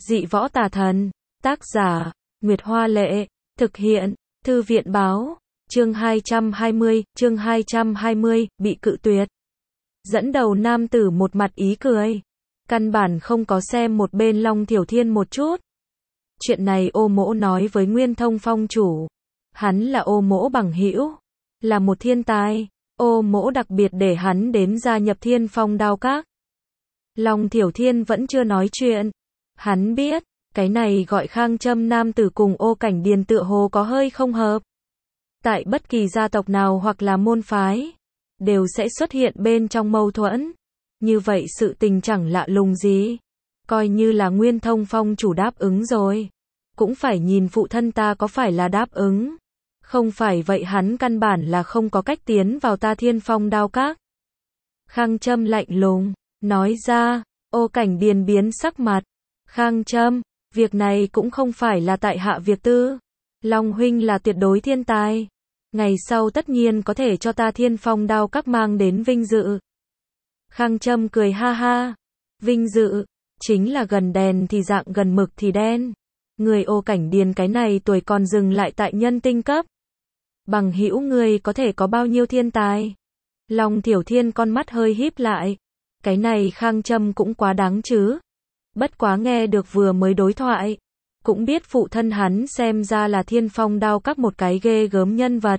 Dị võ tà thần, tác giả, Nguyệt Hoa Lệ, thực hiện, Thư viện báo, chương 220, bị cự tuyệt. Dẫn đầu nam tử một mặt ý cười, căn bản không có xem một bên Long Thiểu Thiên một chút. Chuyện này Ô Mỗ nói với Nguyên Thông Phong chủ, hắn là Ô Mỗ bằng hữu, là một thiên tài, Ô Mỗ đặc biệt để hắn đến gia nhập Thiên Phong Đao Các. Long Thiểu Thiên vẫn chưa nói chuyện, hắn biết, cái này gọi Khang Trâm nam tử cùng Ô Cảnh Điền tựa hồ có hơi không hợp. Tại bất kỳ gia tộc nào hoặc là môn phái, đều sẽ xuất hiện bên trong mâu thuẫn. Như vậy sự tình chẳng lạ lùng gì. Coi như là Nguyên Thông Phong chủ đáp ứng rồi, cũng phải nhìn phụ thân ta có phải là đáp ứng. Không phải vậy hắn căn bản là không có cách tiến vào ta Thiên Phong Đao Các. Khang Trâm lạnh lùng, nói ra. Ô Cảnh Điền biến sắc mặt. Khang Trâm, việc này cũng không phải là tại hạ việc tư. Long huynh là tuyệt đối thiên tài. Ngày sau tất nhiên có thể cho ta Thiên Phong Đao Các mang đến vinh dự. Khang Trâm cười ha ha. Vinh dự, chính là gần đèn thì dạng gần mực thì đen. Người Ô Cảnh Điền cái này tuổi còn dừng lại tại nhân tinh cấp. Bằng hữu người có thể có bao nhiêu thiên tài? Long Thiểu Thiên con mắt hơi híp lại. Cái này Khang Trâm cũng quá đáng chứ. Bất quá nghe được vừa mới đối thoại, cũng biết phụ thân hắn xem ra là Thiên Phong Đao Các một cái ghê gớm nhân vật.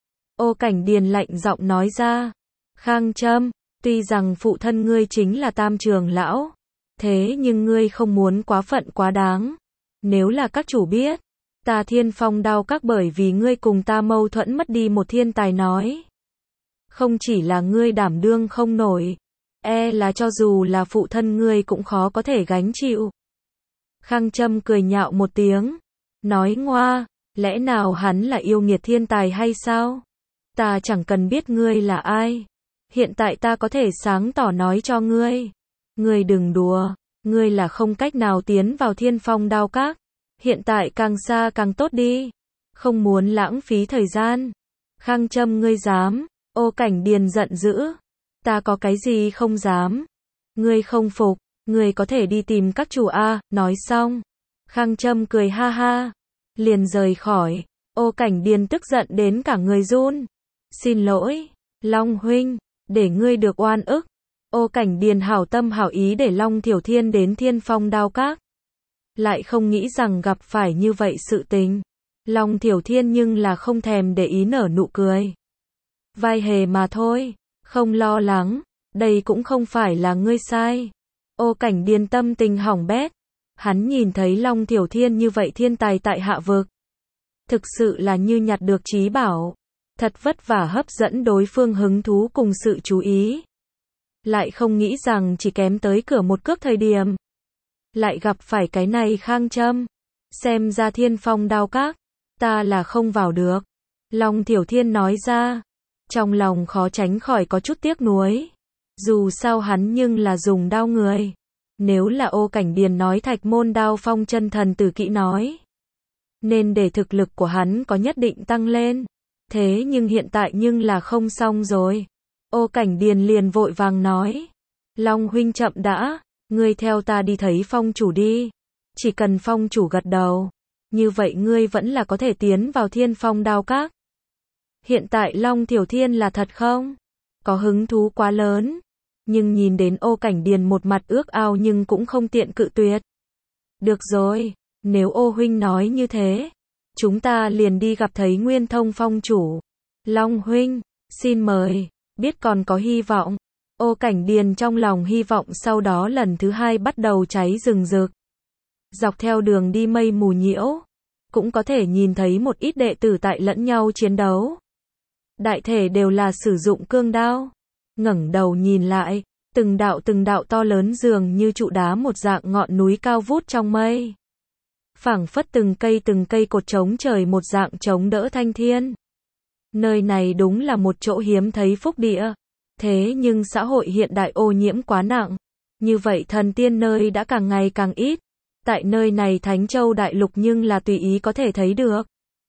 Ô Cảnh Điền lạnh giọng nói ra. Khang Trâm, tuy rằng phụ thân ngươi chính là Tam Trường Lão, thế nhưng ngươi không muốn quá phận quá đáng. Nếu là các chủ biết, ta Thiên Phong Đao Các bởi vì ngươi cùng ta mâu thuẫn mất đi một thiên tài nói. Không chỉ là ngươi đảm đương không nổi, là cho dù là phụ thân ngươi cũng khó có thể gánh chịu. Khang Trâm cười nhạo một tiếng, nói ngoa, lẽ nào hắn là yêu nghiệt thiên tài hay sao? Ta chẳng cần biết ngươi là ai. Hiện tại ta có thể sáng tỏ nói cho ngươi. Ngươi đừng đùa, ngươi là không cách nào tiến vào Thiên Phong Đao Các. Hiện tại càng xa càng tốt đi. Không muốn lãng phí thời gian. Khang Trâm ngươi dám. Ô Cảnh Điền giận dữ. Ta có cái gì không dám. Ngươi không phục, ngươi có thể đi tìm các chủ A. Nói xong, Khang Trâm cười ha ha, liền rời khỏi. Ô Cảnh Điền tức giận đến cả người run. Xin lỗi, Long huynh, để ngươi được oan ức. Ô Cảnh Điền hảo tâm hảo ý để Long Thiểu Thiên đến Thiên Phong Đao Các. Lại không nghĩ rằng gặp phải như vậy sự tình. Long Thiểu Thiên nhưng là không thèm để ý nở nụ cười. Vai hề mà thôi, không lo lắng, đây cũng không phải là ngươi sai. Ô Cảnh Điền tâm tình hỏng bét. Hắn nhìn thấy Long Thiểu Thiên như vậy thiên tài tại hạ vực. Thực sự là như nhặt được trí bảo. Thật vất vả hấp dẫn đối phương hứng thú cùng sự chú ý. Lại không nghĩ rằng chỉ kém tới cửa một cước thời điểm. Lại gặp phải cái này Khang Trâm. Xem ra Thiên Phong Đao Các, ta là không vào được. Long Thiểu Thiên nói ra. Trong lòng khó tránh khỏi có chút tiếc nuối. Dù sao hắn nhưng là dùng đao người. Nếu là Ô Cảnh Điền nói Thạch Môn Đao Phong chân thần tử kỹ nói, nên để thực lực của hắn có nhất định tăng lên. Thế nhưng hiện tại nhưng là không xong rồi. Ô Cảnh Điền liền vội vàng nói. Long huynh chậm đã, ngươi theo ta đi thấy phong chủ đi. Chỉ cần phong chủ gật đầu, như vậy ngươi vẫn là có thể tiến vào Thiên Phong Đao Các. Hiện tại Long Thiểu Thiên là thật không? Có hứng thú quá lớn. Nhưng nhìn đến Ô Cảnh Điền một mặt ước ao nhưng cũng không tiện cự tuyệt. Được rồi, nếu Ô huynh nói như thế, chúng ta liền đi gặp thấy Nguyên Thông Phong chủ. Long huynh, xin mời, biết còn có hy vọng. Ô Cảnh Điền trong lòng hy vọng sau đó lần thứ hai bắt đầu cháy rừng rực. Dọc theo đường đi mây mù nhiễu, cũng có thể nhìn thấy một ít đệ tử tại lẫn nhau chiến đấu. Đại thể đều là sử dụng cương đao. Ngẩng đầu nhìn lại, từng đạo to lớn dường như trụ đá một dạng ngọn núi cao vút trong mây. Phảng phất từng cây cột chống trời một dạng chống đỡ thanh thiên. Nơi này đúng là một chỗ hiếm thấy phúc địa. Thế nhưng xã hội hiện đại ô nhiễm quá nặng. Như vậy thần tiên nơi đã càng ngày càng ít. Tại nơi này Thánh Châu Đại Lục nhưng là tùy ý có thể thấy được.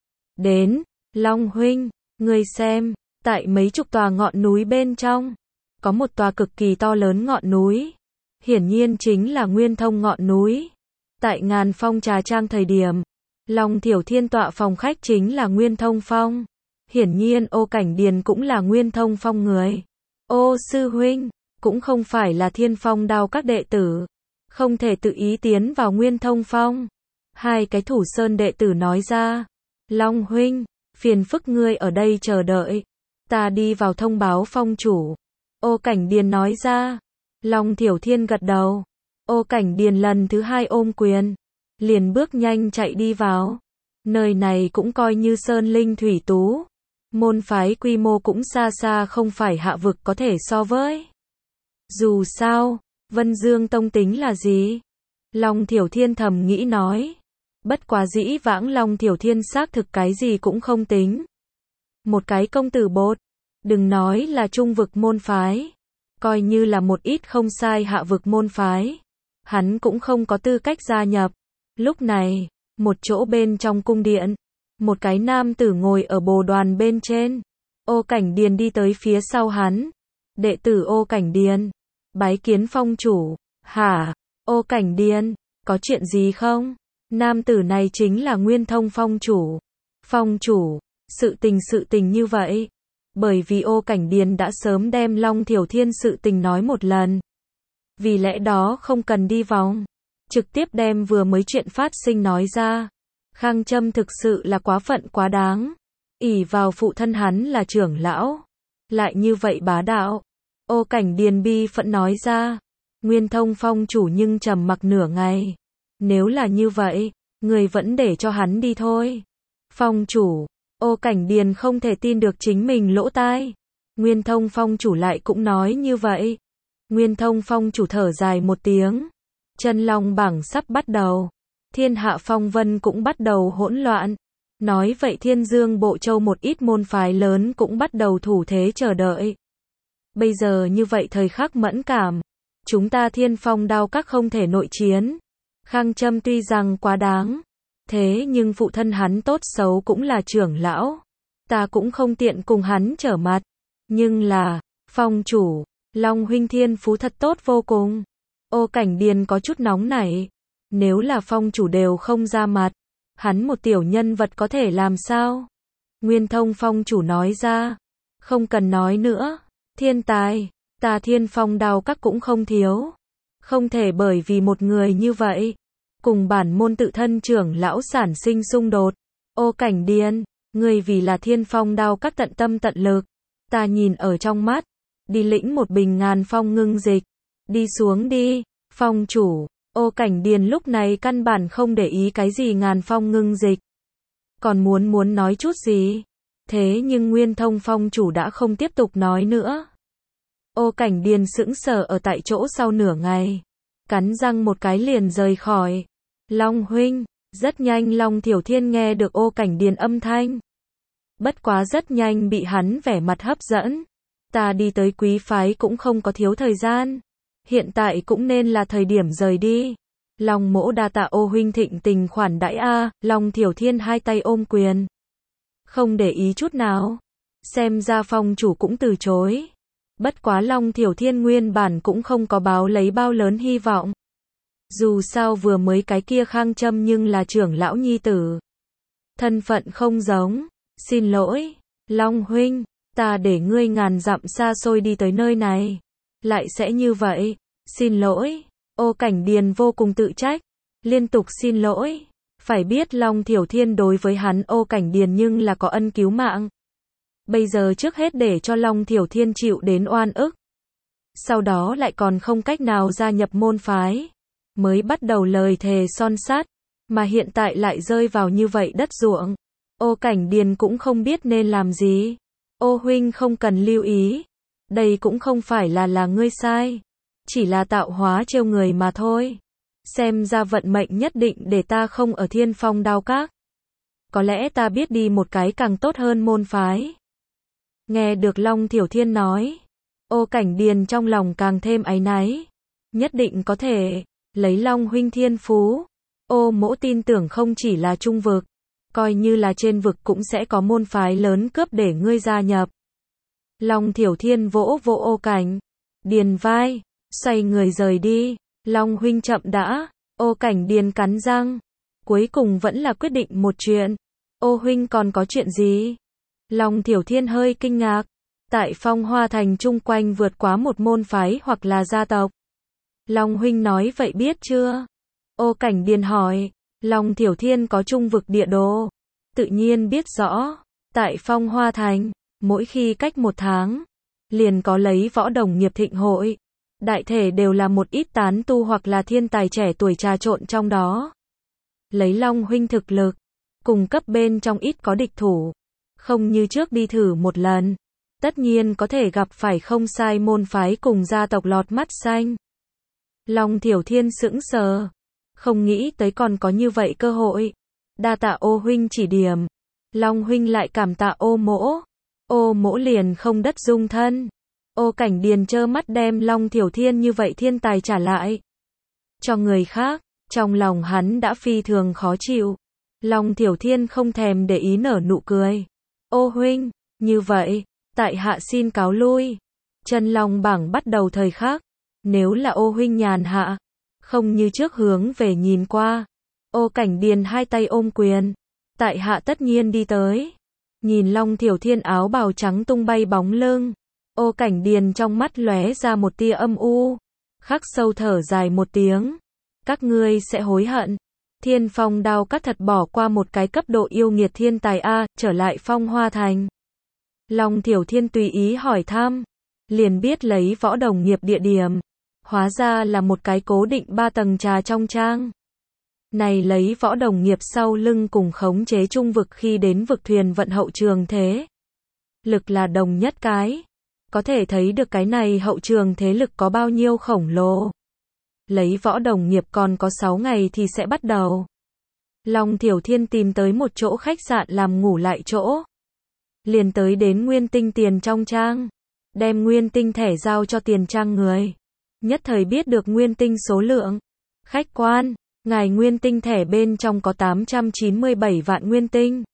Đến, Long huynh, ngươi xem, tại mấy chục tòa ngọn núi bên trong, có một tòa cực kỳ to lớn ngọn núi. Hiển nhiên chính là Nguyên Thông ngọn núi. Tại Ngàn Phong trà trang thời điểm, Long Thiểu Thiên tọa phòng khách chính là Nguyên Thông Phong. Hiển nhiên Ô Cảnh Điền cũng là Nguyên Thông Phong người. Ô sư huynh, cũng không phải là Thiên Phong Đao các đệ tử, không thể tự ý tiến vào Nguyên Thông Phong. Hai cái Thủ Sơn đệ tử nói ra. Long huynh, phiền phức ngươi ở đây chờ đợi, ta đi vào thông báo phong chủ. Ô Cảnh Điền nói ra. Long Thiểu Thiên gật đầu. Ô Cảnh Điền lần thứ hai ôm quyền, liền bước nhanh chạy đi vào. Nơi này cũng coi như sơn linh thủy tú, môn phái quy mô cũng xa xa không phải hạ vực có thể so với. Dù sao, Vân Dương Tông tính là gì? Long Thiểu Thiên thầm nghĩ nói. Bất quá dĩ vãng Long Thiểu Thiên xác thực cái gì cũng không tính. Một cái công tử bột, đừng nói là trung vực môn phái, coi như là một ít không sai hạ vực môn phái, hắn cũng không có tư cách gia nhập. Lúc này, một chỗ bên trong cung điện, một cái nam tử ngồi ở bồ đoàn bên trên. Ô Cảnh Điền đi tới phía sau hắn. Đệ tử Ô Cảnh Điền, bái kiến phong chủ. Hả? Ô Cảnh Điền, có chuyện gì không? Nam tử này chính là Nguyên Thông phong chủ. Phong chủ, sự tình như vậy. Bởi vì Ô Cảnh Điền đã sớm đem Long Thiểu Thiên sự tình nói một lần. Vì lẽ đó không cần đi vòng, trực tiếp đem vừa mới chuyện phát sinh nói ra. Khang Trâm thực sự là quá phận quá đáng. Ỷ vào phụ thân hắn là trưởng lão, lại như vậy bá đạo. Ô Cảnh Điền bi phẫn nói ra. Nguyên Thông phong chủ nhưng trầm mặc nửa ngày. Nếu là như vậy, người vẫn để cho hắn đi thôi. Phong chủ, Ô Cảnh Điền không thể tin được chính mình lỗ tai. Nguyên Thông phong chủ lại cũng nói như vậy. Nguyên Thông phong chủ thở dài một tiếng. Chân long bảng sắp bắt đầu. Thiên hạ phong vân cũng bắt đầu hỗn loạn. Nói vậy Thiên Dương Bộ Châu một ít môn phái lớn cũng bắt đầu thủ thế chờ đợi. Bây giờ như vậy thời khắc mẫn cảm, chúng ta Thiên Phong Đao các không thể nội chiến. Khang Trâm tuy rằng quá đáng, thế nhưng phụ thân hắn tốt xấu cũng là trưởng lão, ta cũng không tiện cùng hắn trở mặt. Nhưng là, phong chủ, Long huynh thiên phú thật tốt vô cùng. Ô Cảnh Điền có chút nóng nảy. Nếu là phong chủ đều không ra mặt, hắn một tiểu nhân vật có thể làm sao? Nguyên Thông phong chủ nói ra. Không cần nói nữa. Thiên tài, ta Thiên Phong Đao các cũng không thiếu. Không thể bởi vì một người như vậy, cùng bản môn tự thân trưởng lão sản sinh xung đột. Ô Cảnh Điền, ngươi vì là Thiên Phong Đao các tận tâm tận lực, ta nhìn ở trong mắt. Đi lĩnh một bình Ngàn Phong ngưng dịch. Đi xuống đi, phong chủ. Ô Cảnh Điền lúc này căn bản không để ý cái gì Ngàn Phong ngưng dịch. Còn muốn nói chút gì. Thế nhưng Nguyên Thông phong chủ đã không tiếp tục nói nữa. Ô Cảnh Điền sững sờ ở tại chỗ sau nửa ngày. Cắn răng một cái liền rời khỏi. Long huynh, rất nhanh Long Thiểu Thiên nghe được Ô Cảnh Điền âm thanh. Bất quá rất nhanh bị hắn vẻ mặt hấp dẫn. Ta đi tới quý phái cũng không có thiếu thời gian. Hiện tại cũng nên là thời điểm rời đi. Long mỗ đa tạ Ô huynh thịnh tình khoản đãi a. Long Thiểu Thiên hai tay ôm quyền, không để ý chút nào. Xem ra phong chủ cũng từ chối. Bất quá Long Thiểu Thiên nguyên bản cũng không có báo lấy bao lớn hy vọng. Dù sao vừa mới cái kia Khang Trâm nhưng là trưởng lão nhi tử, thân phận không giống. Xin lỗi, Long huynh, ta để ngươi ngàn dặm xa xôi đi tới nơi này, lại sẽ như vậy. Xin lỗi. Ô Cảnh Điền vô cùng tự trách, liên tục xin lỗi. Phải biết Long Thiểu Thiên đối với hắn Ô Cảnh Điền nhưng là có ân cứu mạng. Bây giờ trước hết để cho Long Thiểu Thiên chịu đến oan ức, sau đó lại còn không cách nào gia nhập môn phái, mới bắt đầu lời thề son sắt, mà hiện tại lại rơi vào như vậy đất ruộng. Ô Cảnh Điền cũng không biết nên làm gì. Ô huynh không cần lưu ý, đây cũng không phải là ngươi sai, chỉ là tạo hóa trêu người mà thôi. Xem ra vận mệnh nhất định để ta không ở Thiên Phong Đao các. Có lẽ ta biết đi một cái càng tốt hơn môn phái. Nghe được Long Thiểu Thiên nói, Ô Cảnh Điền trong lòng càng thêm áy náy. Nhất định có thể, lấy Long huynh thiên phú, Ô mỗ tin tưởng không chỉ là trung vực, coi như là trên vực cũng sẽ có môn phái lớn cướp để ngươi gia nhập. Long Thiểu Thiên vỗ vỗ Ô Cảnh Điền vai, xoay người rời đi. Long huynh chậm đã. Ô Cảnh Điền cắn răng. Cuối cùng vẫn là quyết định một chuyện. Ô huynh còn có chuyện gì? Long Thiểu Thiên hơi kinh ngạc. Tại Phong Hoa Thành chung quanh vượt quá một môn phái hoặc là gia tộc. Long huynh nói vậy biết chưa? Ô Cảnh Điền hỏi. Long Thiểu Thiên có trung vực địa đồ. Tự nhiên biết rõ. Tại Phong Hoa Thành, mỗi khi cách một tháng, liền có lấy võ đồng nghiệp thịnh hội. Đại thể đều là một ít tán tu hoặc là thiên tài trẻ tuổi trà trộn trong đó. Lấy Long huynh thực lực, cùng cấp bên trong ít có địch thủ. Không như trước đi thử một lần. Tất nhiên có thể gặp phải không sai môn phái cùng gia tộc lọt mắt xanh. Long Thiểu Thiên sững sờ. Không nghĩ tới còn có như vậy cơ hội. Đa tạ ô huynh chỉ điểm. Long huynh lại cảm tạ ô mỗ. Ô mỗ liền không đất dung thân. Ô Cảnh Điền trơ mắt đem Long Thiểu Thiên như vậy thiên tài trả lại cho người khác, trong lòng hắn đã phi thường khó chịu. Long Thiểu Thiên không thèm để ý nở nụ cười. Ô huynh, như vậy, tại hạ xin cáo lui. Chân Long bảng bắt đầu thời khắc. Nếu là ô huynh nhàn hạ, không như trước hướng về nhìn qua. Ô Cảnh Điền hai tay ôm quyền. Tại hạ tất nhiên đi tới. Nhìn Long Thiểu Thiên áo bào trắng tung bay bóng lưng. Ô Cảnh Điền trong mắt lóe ra một tia âm u. Khắc sâu thở dài một tiếng. Các ngươi sẽ hối hận. Thiên Phong Đao Các thật bỏ qua một cái cấp độ yêu nghiệt thiên tài A, trở lại Phong Hoa Thành. Long Thiểu Thiên tùy ý hỏi thăm. Liền biết lấy võ đồng nghiệp địa điểm. Hóa ra là một cái cố định 3 tầng trà trong trang. Này lấy võ đồng nghiệp sau lưng cùng khống chế trung vực khi đến vực thuyền vận hậu trường thế. Lực là đồng nhất cái. Có thể thấy được cái này hậu trường thế lực có bao nhiêu khổng lồ. Lấy võ đồng nghiệp còn có 6 ngày thì sẽ bắt đầu. Long Thiểu Thiên tìm tới một chỗ khách sạn làm ngủ lại chỗ. Liền tới đến nguyên tinh tiền trong trang. Đem nguyên tinh thẻ giao cho tiền trang người. Nhất thời biết được nguyên tinh số lượng. Khách quan, ngài nguyên tinh thẻ bên trong có 897 vạn nguyên tinh.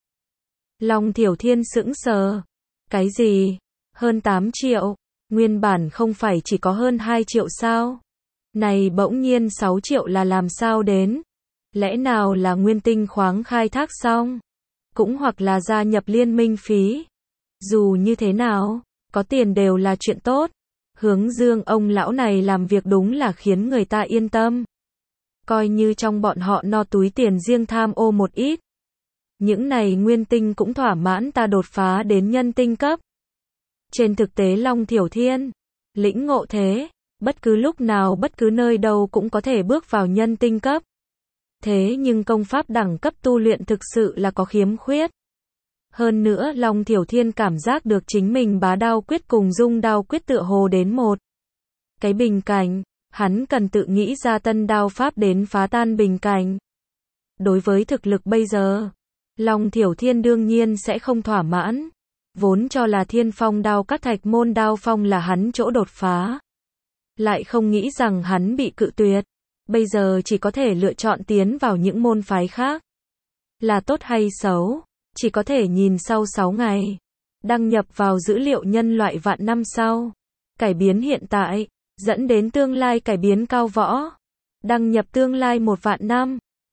Long Thiểu Thiên sững sờ. Cái gì? Hơn 8 triệu. Nguyên bản không phải chỉ có hơn 2 triệu sao? Này bỗng nhiên 6 triệu là làm sao đến? Lẽ nào là nguyên tinh khoáng khai thác xong? Cũng hoặc là gia nhập liên minh phí? Dù như thế nào, có tiền đều là chuyện tốt. Hướng Dương ông lão này làm việc đúng là khiến người ta yên tâm. Coi như trong bọn họ no túi tiền riêng tham ô một ít. Những này nguyên tinh cũng thỏa mãn ta đột phá đến nhân tinh cấp. Trên thực tế Long Thiểu Thiên, lĩnh ngộ thế, bất cứ lúc nào bất cứ nơi đâu cũng có thể bước vào nhân tinh cấp. Thế nhưng công pháp đẳng cấp tu luyện thực sự là có khiếm khuyết. Hơn nữa Long Thiểu Thiên cảm giác được chính mình bá đao quyết cùng dung đao quyết tựa hồ đến một cái bình cảnh, hắn cần tự nghĩ ra tân đao pháp đến phá tan bình cảnh. Đối với thực lực bây giờ, Long Thiểu Thiên đương nhiên sẽ không thỏa mãn. Vốn cho là Thiên Phong Đao Các Thạch môn đao phong là hắn chỗ đột phá. Lại không nghĩ rằng hắn bị cự tuyệt. Bây giờ chỉ có thể lựa chọn tiến vào những môn phái khác. Là tốt hay xấu, chỉ có thể nhìn sau 6 ngày. Đăng nhập vào dữ liệu nhân loại vạn năm sau. Cải biến hiện tại, dẫn đến tương lai cải biến cao võ. Đăng nhập tương lai 1 vạn năm.